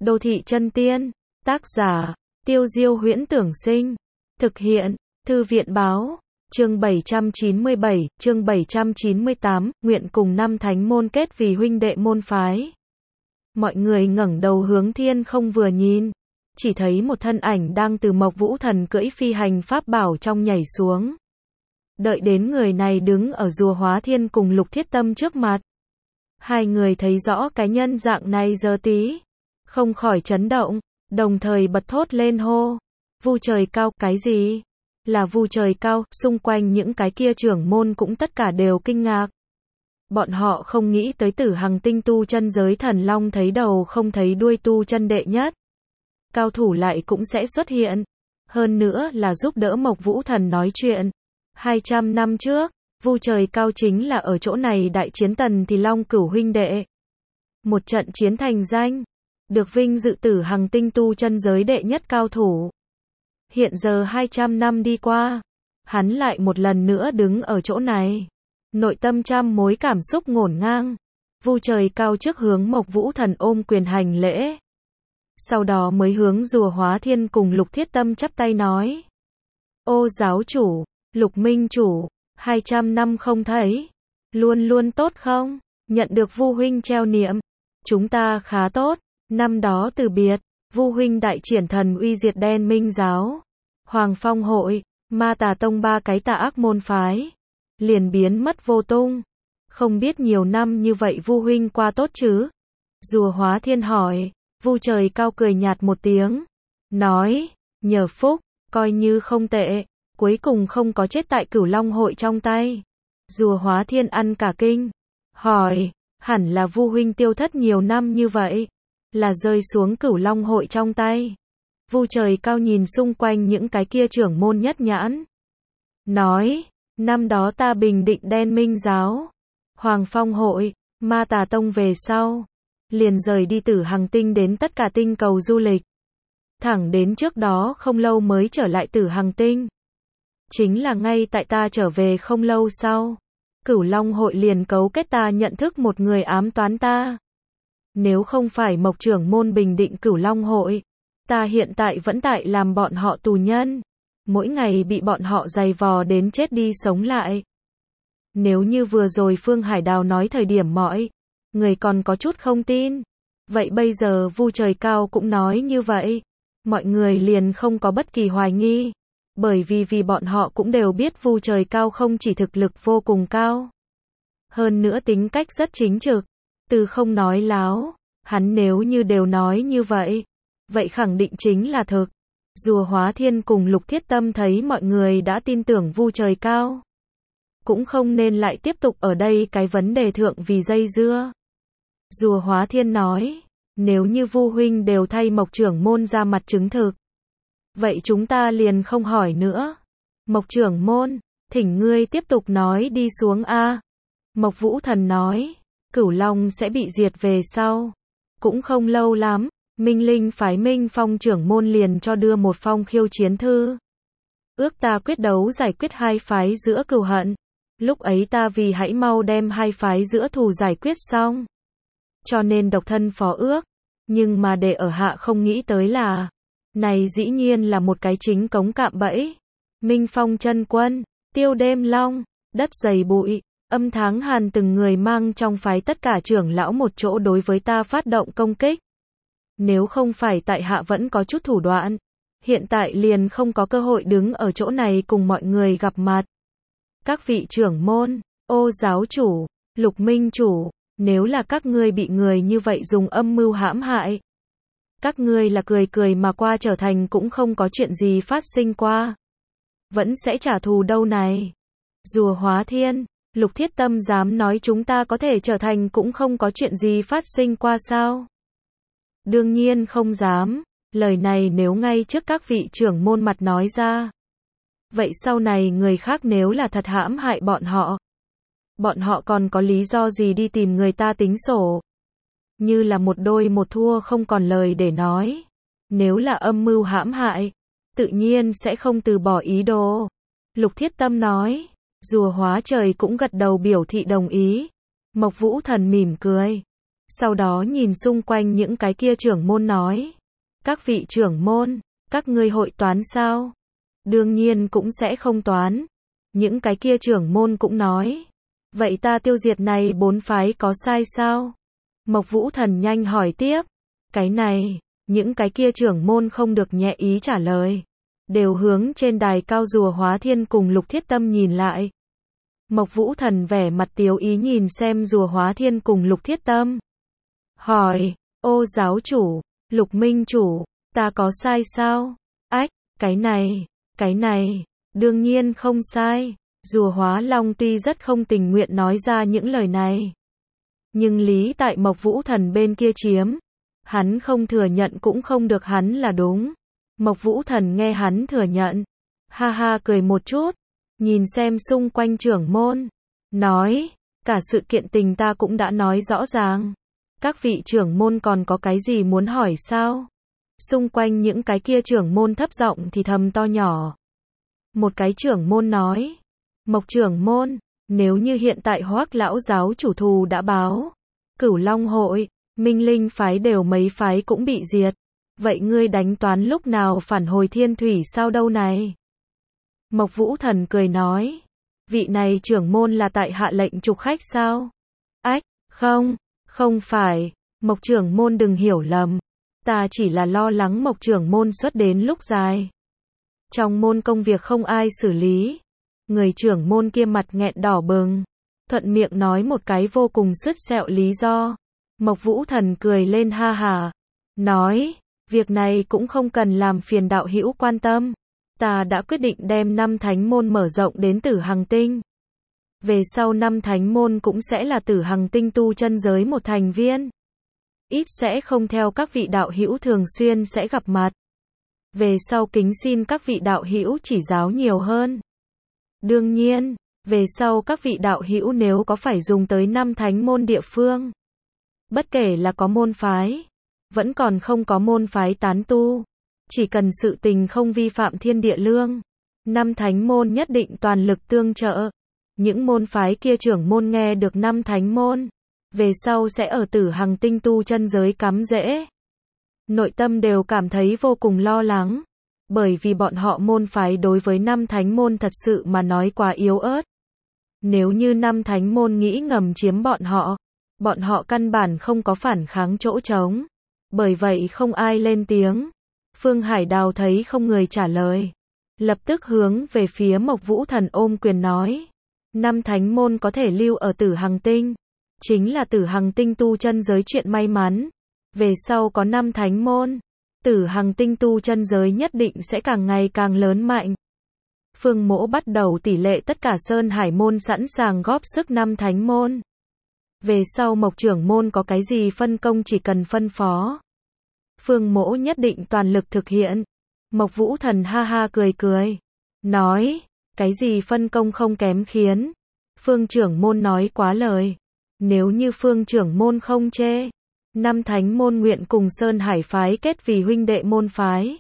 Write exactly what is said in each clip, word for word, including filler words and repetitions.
Đô thị chân tiên, tác giả, Tiêu Diêu Huyễn Tưởng Sinh, thực hiện, Thư viện Báo, chương bảy trăm chín mươi bảy, chương bảy trăm chín mươi tám, nguyện cùng năm thánh môn kết vì huynh đệ môn phái. Mọi người ngẩng đầu hướng thiên không vừa nhìn, chỉ thấy một thân ảnh đang từ Mộc Vũ Thần cưỡi phi hành pháp bảo trong nhảy xuống. Đợi đến người này đứng ở rùa Hóa Thiên cùng Lục Thiết Tâm trước mặt. Hai người thấy rõ cái nhân dạng này giờ tí, không khỏi chấn động, đồng thời bật thốt lên hô. Vu trời cao, cái gì? Là vu trời cao, xung quanh những cái kia trưởng môn cũng tất cả đều kinh ngạc. Bọn họ không nghĩ tới Tử Hằng tinh tu chân giới thần long thấy đầu không thấy đuôi tu chân đệ nhất. Cao thủ lại cũng sẽ xuất hiện. Hơn nữa là giúp đỡ Mộc Vũ Thần nói chuyện. hai trăm năm trước, vu trời cao chính là ở chỗ này đại chiến Tần thì Long Cửu huynh đệ. Một trận chiến thành danh, được vinh dự Tử Hằng tinh tu chân giới đệ nhất cao thủ. Hiện giờ hai trăm năm đi qua, hắn lại một lần nữa đứng ở chỗ này. Nội tâm trăm mối cảm xúc ngổn ngang. Vu trời cao trước hướng Mộc Vũ Thần ôm quyền hành lễ. Sau đó mới hướng rùa Hóa Thiên cùng Lục Thiết Tâm chắp tay nói. Ô giáo chủ, Lục minh chủ, hai trăm năm không thấy, luôn luôn tốt không? Nhận được Vu huynh treo niệm, chúng ta khá tốt. Năm đó từ biệt, Vu huynh đại triển thần uy diệt Đen Minh giáo, Hoàng Phong hội, Ma Tà Tông ba cái tà ác môn phái, liền biến mất vô tung. Không biết nhiều năm như vậy Vu huynh qua tốt chứ? Rùa Hóa Thiên hỏi. Vu trời cao cười nhạt một tiếng, nói, nhờ phúc, coi như không tệ, cuối cùng không có chết tại Cửu Long hội trong tay. Rùa Hóa Thiên ăn cả kinh, hỏi, hẳn là Vu huynh tiêu thất nhiều năm như vậy, là rơi xuống Cửu Long hội trong tay. Vu trời cao nhìn xung quanh những cái kia trưởng môn nhất nhãn, nói, năm đó ta bình định Đen Minh giáo, Hoàng Phong hội, Ma Tà Tông về sau, liền rời đi Tử Hằng tinh đến tất cả tinh cầu du lịch. Thẳng đến trước đó không lâu mới trở lại Tử Hằng tinh. Chính là ngay tại ta trở về không lâu sau, Cửu Long hội liền cấu kết ta nhận thức một người ám toán ta. Nếu không phải Mộc trưởng môn bình định Cửu Long hội, ta hiện tại vẫn tại làm bọn họ tù nhân, mỗi ngày bị bọn họ giày vò đến chết đi sống lại. Nếu như vừa rồi Phương Hải Đào nói thời điểm mọi người còn có chút không tin, vậy bây giờ Vu trời cao cũng nói như vậy, mọi người liền không có bất kỳ hoài nghi, bởi vì vì bọn họ cũng đều biết Vu trời cao không chỉ thực lực vô cùng cao, hơn nữa tính cách rất chính trực, từ không nói láo, hắn nếu như đều nói như vậy, vậy khẳng định chính là thực. Rùa Hóa Thiên cùng Lục Thiết Tâm thấy mọi người đã tin tưởng Vu trời cao, cũng không nên lại tiếp tục ở đây cái vấn đề thượng vì dây dưa. Rùa Hóa Thiên nói, nếu như Vu huynh đều thay Mộc trưởng môn ra mặt chứng thực, vậy chúng ta liền không hỏi nữa. Mộc trưởng môn, thỉnh ngươi tiếp tục nói đi xuống a. Mộc Vũ Thần nói, Cửu Long sẽ bị diệt về sau, cũng không lâu lắm, Minh Linh phái Minh Phong trưởng môn liền cho đưa một phong khiêu chiến thư. Ước ta quyết đấu giải quyết hai phái giữa cừu hận. Lúc ấy ta vì hãy mau đem hai phái giữa thù giải quyết xong, cho nên độc thân phó ước, nhưng mà để ở hạ không nghĩ tới là, này dĩ nhiên là một cái chính cống cạm bẫy. Minh Phong chân quân, Tiêu Đêm Long, đất dày bụi, Âm Tháng Hàn từng người mang trong phái tất cả trưởng lão một chỗ đối với ta phát động công kích. Nếu không phải tại hạ vẫn có chút thủ đoạn, hiện tại liền không có cơ hội đứng ở chỗ này cùng mọi người gặp mặt. Các vị trưởng môn, ô giáo chủ, Lục minh chủ, nếu là các ngươi bị người như vậy dùng âm mưu hãm hại, các ngươi là cười cười mà qua trở thành cũng không có chuyện gì phát sinh qua, vẫn sẽ trả thù đâu này. Rùa Hóa Thiên, Lục Thiết Tâm dám nói chúng ta có thể trở thành cũng không có chuyện gì phát sinh qua sao? Đương nhiên không dám, lời này nếu ngay trước các vị trưởng môn mặt nói ra, vậy sau này người khác nếu là thật hãm hại bọn họ, bọn họ còn có lý do gì đi tìm người ta tính sổ? Như là một đôi một thua không còn lời để nói. Nếu là âm mưu hãm hại, tự nhiên sẽ không từ bỏ ý đồ. Lục Thiết Tâm nói, rùa Hóa Trời cũng gật đầu biểu thị đồng ý. Mộc Vũ Thần mỉm cười. Sau đó nhìn xung quanh những cái kia trưởng môn nói. Các vị trưởng môn, các ngươi hội toán sao? Đương nhiên cũng sẽ không toán. Những cái kia trưởng môn cũng nói. Vậy ta tiêu diệt này bốn phái có sai sao? Mộc Vũ Thần nhanh hỏi tiếp. Cái này, những cái kia trưởng môn không được nhẹ ý trả lời. Đều hướng trên đài cao Rùa Hóa Thiên cùng Lục Thiết Tâm nhìn lại. Mộc Vũ Thần vẻ mặt tiếu ý nhìn xem Rùa Hóa Thiên cùng Lục Thiết Tâm. Hỏi, ô giáo chủ, Lục Minh chủ, ta có sai sao? Ách, cái này, cái này, đương nhiên không sai. Rùa Hóa Long tuy rất không tình nguyện nói ra những lời này. Nhưng lý tại Mộc Vũ Thần bên kia chiếm. Hắn không thừa nhận cũng không được, hắn là đúng. Mộc Vũ Thần nghe hắn thừa nhận. Ha ha cười một chút. Nhìn xem xung quanh trưởng môn. Nói, cả sự kiện tình ta cũng đã nói rõ ràng. Các vị trưởng môn còn có cái gì muốn hỏi sao? Xung quanh những cái kia trưởng môn thấp giọng thì thầm to nhỏ. Một cái trưởng môn nói. Mộc trưởng môn, nếu như hiện tại Hoắc lão giáo chủ thù đã báo. Cửu Long hội, Minh Linh phái đều mấy phái cũng bị diệt. Vậy ngươi đánh toán lúc nào phản hồi Thiên Thủy sao đâu này? Mộc Vũ Thần cười nói. Vị này trưởng môn là tại hạ lệnh trục khách sao? Ách, không, không phải. Mộc trưởng môn đừng hiểu lầm. Ta chỉ là lo lắng Mộc trưởng môn xuất đến lúc dài. Trong môn công việc không ai xử lý. Người trưởng môn kia mặt nghẹn đỏ bừng. Thuận miệng nói một cái vô cùng sứt sẹo lý do. Mộc Vũ Thần cười lên ha hà. Nói, việc này cũng không cần làm phiền đạo hữu quan tâm. Ta đã quyết định đem năm thánh môn mở rộng đến Tử Hằng Tinh. Về sau năm thánh môn cũng sẽ là Tử Hằng Tinh tu chân giới một thành viên. Ít sẽ không theo các vị đạo hữu thường xuyên sẽ gặp mặt. Về sau kính xin các vị đạo hữu chỉ giáo nhiều hơn. Đương nhiên, về sau các vị đạo hữu nếu có phải dùng tới năm thánh môn địa phương. Bất kể là có môn phái, vẫn còn không có môn phái tán tu. Chỉ cần sự tình không vi phạm thiên địa lương. Năm thánh môn nhất định toàn lực tương trợ. Những môn phái kia trưởng môn nghe được năm thánh môn. Về sau sẽ ở Tử Hằng Tinh tu chân giới cắm rễ. Nội tâm đều cảm thấy vô cùng lo lắng. Bởi vì bọn họ môn phái đối với năm thánh môn thật sự mà nói quá yếu ớt. Nếu như năm thánh môn nghĩ ngầm chiếm bọn họ, bọn họ căn bản không có phản kháng chỗ trống. Bởi vậy không ai lên tiếng. Phương Hải Đào thấy không người trả lời. Lập tức hướng về phía Mộc Vũ Thần ôm quyền nói. Năm thánh môn có thể lưu ở Tử Hằng Tinh. Chính là Tử Hằng Tinh tu chân giới chuyện may mắn. Về sau có năm thánh môn. Tử Hằng Tinh tu chân giới nhất định sẽ càng ngày càng lớn mạnh. Phương Mỗ bắt đầu tỷ lệ tất cả Sơn Hải môn sẵn sàng góp sức năm thánh môn. Về sau Mộc trưởng môn có cái gì phân công chỉ cần phân phó. Phương Mỗ nhất định toàn lực thực hiện. Mộc Vũ Thần ha ha cười cười. Nói, cái gì phân công không kém khiến. Phương trưởng môn nói quá lời. Nếu như Phương trưởng môn không chê. Năm thánh môn nguyện cùng Sơn Hải phái kết vì huynh đệ môn phái.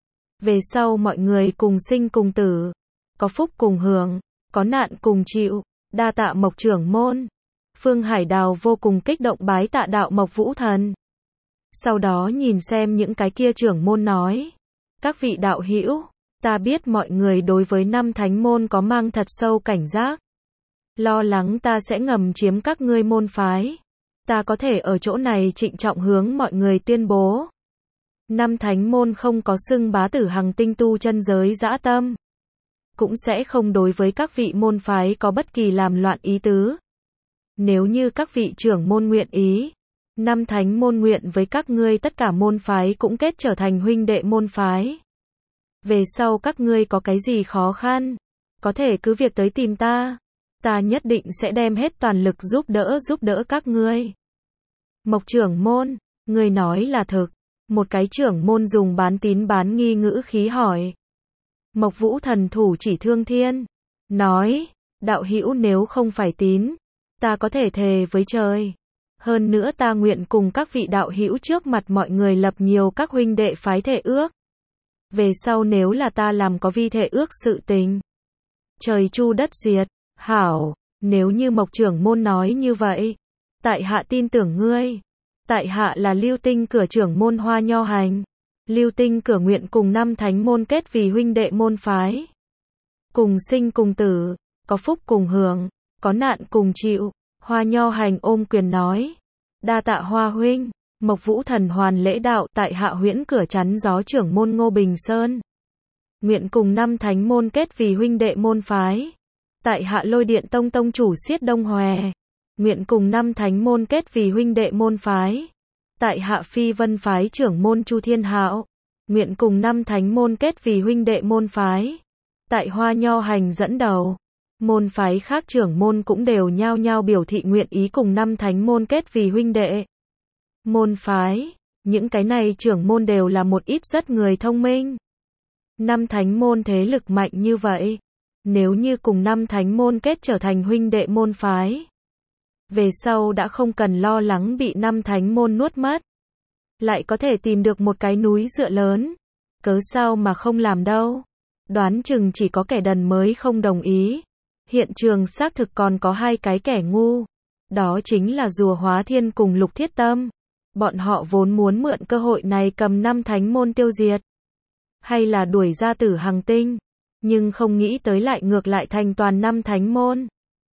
Về sau mọi người cùng sinh cùng tử. Có phúc cùng hưởng. Có nạn cùng chịu. Đa tạ Mộc trưởng môn. Phương Hải Đào vô cùng kích động bái tạ đạo Mộc Vũ Thần. Sau đó nhìn xem những cái kia trưởng môn nói. Các vị đạo hữu, ta biết mọi người đối với năm thánh môn có mang thật sâu cảnh giác. Lo lắng ta sẽ ngầm chiếm các ngươi môn phái. Ta có thể ở chỗ này trịnh trọng hướng mọi người tuyên bố. Năm thánh môn không có xưng bá Tử Hằng Tinh tu chân giới dã tâm. Cũng sẽ không đối với các vị môn phái có bất kỳ làm loạn ý tứ. Nếu như các vị trưởng môn nguyện ý. Năm thánh môn nguyện với các ngươi tất cả môn phái cũng kết trở thành huynh đệ môn phái. Về sau các ngươi có cái gì khó khăn, có thể cứ việc tới tìm ta. Ta nhất định sẽ đem hết toàn lực giúp đỡ giúp đỡ các ngươi. Mộc trưởng môn, ngươi nói là thực. Một cái trưởng môn dùng bán tín bán nghi ngữ khí hỏi. Mộc Vũ Thần thủ chỉ Thương Thiên. Nói, đạo hữu nếu không phải tín, ta có thể thề với trời. Hơn nữa ta nguyện cùng các vị đạo hữu trước mặt mọi người lập nhiều các huynh đệ phái thệ ước. Về sau nếu là ta làm có vi thệ ước sự tình. Trời chu đất diệt, hảo, nếu như Mộc trưởng môn nói như vậy. Tại hạ tin tưởng ngươi. tại hạ là Lưu Tinh Cửa trưởng môn Hoa Nho Hành. Lưu Tinh Cửa nguyện cùng năm thánh môn kết vì huynh đệ môn phái. Cùng sinh cùng tử, có phúc cùng hưởng, có nạn cùng chịu. Hoa Nho Hành ôm quyền nói. Đa tạ Hoa huynh. Mộc Vũ Thần hoàn lễ đạo, tại hạ Huyễn Cửa chắn gió trưởng môn Ngô Bình Sơn. Nguyện cùng năm thánh môn kết vì huynh đệ môn phái. Tại hạ Lôi Điện Tông tông chủ Xiết Đông Hòe. Nguyện cùng năm thánh môn kết vì huynh đệ môn phái. Tại hạ Phi Vân phái trưởng môn Chu Thiên Hạo. Nguyện cùng năm thánh môn kết vì huynh đệ môn phái. Tại Hoa Nho Hành dẫn đầu, môn phái khác trưởng môn cũng đều nhao nhao biểu thị nguyện ý cùng năm thánh môn kết vì huynh đệ môn phái. Những cái này trưởng môn đều là một ít rất người thông minh. Năm thánh môn thế lực mạnh như vậy, nếu như cùng năm thánh môn kết trở thành huynh đệ môn phái, về sau đã không cần lo lắng bị năm thánh môn nuốt mất, lại có thể tìm được một cái núi dựa lớn, cớ sao mà không làm đâu. Đoán chừng chỉ có kẻ đần mới không đồng ý. Hiện trường xác thực còn có hai cái kẻ ngu, đó chính là Rùa Hóa Thiên cùng Lục Thiết Tâm. Bọn họ vốn muốn mượn cơ hội này cầm năm thánh môn tiêu diệt, hay là đuổi ra Tử Hằng Tinh, nhưng không nghĩ tới lại ngược lại thành toàn năm thánh môn,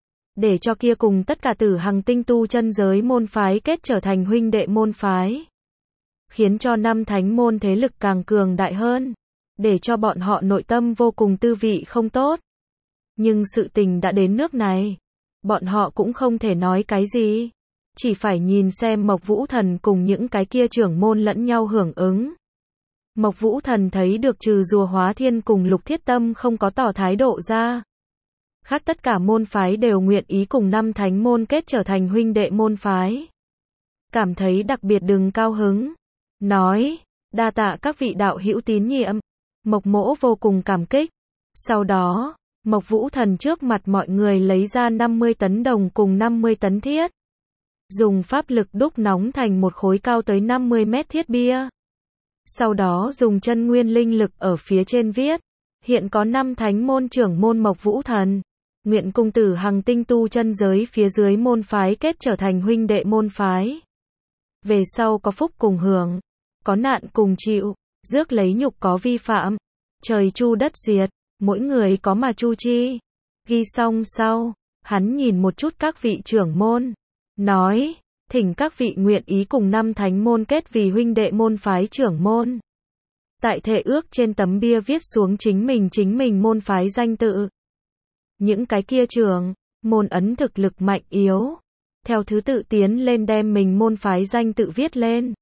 để cho kia cùng tất cả Tử Hằng Tinh tu chân giới môn phái kết trở thành huynh đệ môn phái, khiến cho năm thánh môn thế lực càng cường đại hơn, để cho bọn họ nội tâm vô cùng tư vị không tốt. Nhưng sự tình đã đến nước này, bọn họ cũng không thể nói cái gì, chỉ phải nhìn xem Mộc Vũ Thần cùng những cái kia trưởng môn lẫn nhau hưởng ứng. Mộc Vũ Thần thấy được trừ Rùa Hóa Thiên cùng Lục Thiết Tâm không có tỏ thái độ ra, khác tất cả môn phái đều nguyện ý cùng năm thánh môn kết trở thành huynh đệ môn phái, cảm thấy đặc biệt đừng cao hứng, nói, đa tạ các vị đạo hữu tín nhiệm. Mộc Mỗ vô cùng cảm kích. Sau đó, Mộc Vũ Thần trước mặt mọi người lấy ra năm mươi tấn đồng cùng năm mươi tấn thiết, dùng pháp lực đúc nóng thành một khối cao tới năm mươi mét thiết bia. Sau đó dùng chân nguyên linh lực ở phía trên viết, hiện có năm thánh môn trưởng môn Mộc Vũ Thần, nguyện cùng Tử Hằng Tinh tu chân giới phía dưới môn phái kết trở thành huynh đệ môn phái. Về sau có phúc cùng hưởng, có nạn cùng chịu, rước lấy nhục có vi phạm, trời chu đất diệt, mỗi người có mà chu chi. Ghi xong sau, hắn nhìn một chút các vị trưởng môn, nói, thỉnh các vị nguyện ý cùng năm thánh môn kết vì huynh đệ môn phái trưởng môn. Tại thệ ước trên tấm bia viết xuống chính mình chính mình môn phái danh tự. Những cái kia trưởng môn ấn thực lực mạnh yếu, theo thứ tự tiến lên đem mình môn phái danh tự viết lên.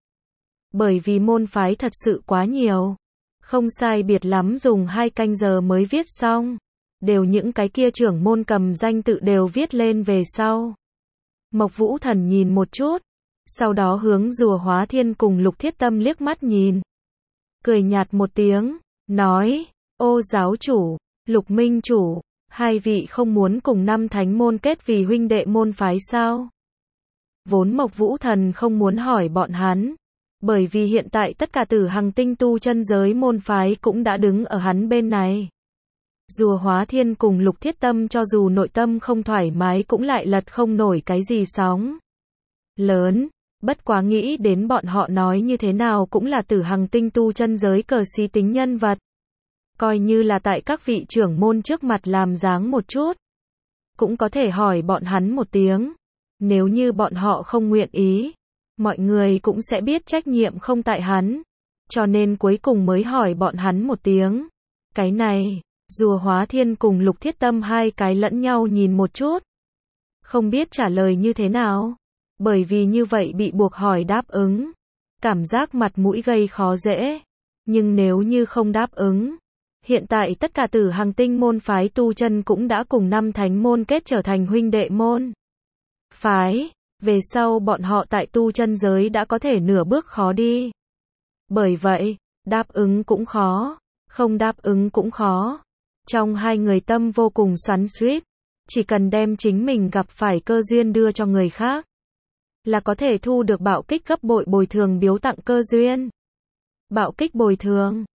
Bởi vì môn phái thật sự quá nhiều, không sai biệt lắm dùng hai canh giờ mới viết xong, đều những cái kia trưởng môn cầm danh tự đều viết lên về sau. Mộc Vũ Thần nhìn một chút, sau đó hướng Rùa Hóa Thiên cùng Lục Thiết Tâm liếc mắt nhìn, cười nhạt một tiếng, nói, ô giáo chủ, Lục Minh chủ, hai vị không muốn cùng năm thánh môn kết vì huynh đệ môn phái sao? Vốn Mộc Vũ Thần không muốn hỏi bọn hắn, bởi vì hiện tại tất cả Tử Hằng Tinh tu chân giới môn phái cũng đã đứng ở hắn bên này. Rùa Hóa Thiên cùng Lục Thiết Tâm cho dù nội tâm không thoải mái cũng lại lật không nổi cái gì sóng lớn, bất quá nghĩ đến bọn họ nói như thế nào cũng là Tử Hằng Tinh tu chân giới cờ xí tính nhân vật, coi như là tại các vị trưởng môn trước mặt làm dáng một chút, cũng có thể hỏi bọn hắn một tiếng. Nếu như bọn họ không nguyện ý, mọi người cũng sẽ biết trách nhiệm không tại hắn, cho nên cuối cùng mới hỏi bọn hắn một tiếng. Cái này, Rùa Hóa Thiên cùng Lục Thiết Tâm hai cái lẫn nhau nhìn một chút, không biết trả lời như thế nào, bởi vì như vậy bị buộc hỏi đáp ứng, cảm giác mặt mũi gây khó dễ, nhưng nếu như không đáp ứng, hiện tại tất cả Tử Hằng Tinh môn phái tu chân cũng đã cùng năm thánh môn kết trở thành huynh đệ môn phái, về sau bọn họ tại tu chân giới đã có thể nửa bước khó đi. Bởi vậy, đáp ứng cũng khó, không đáp ứng cũng khó. Trong hai người tâm vô cùng xoắn xuýt, chỉ cần đem chính mình gặp phải cơ duyên đưa cho người khác, là có thể thu được bạo kích gấp bội bồi thường biếu tặng cơ duyên. Bạo kích bồi thường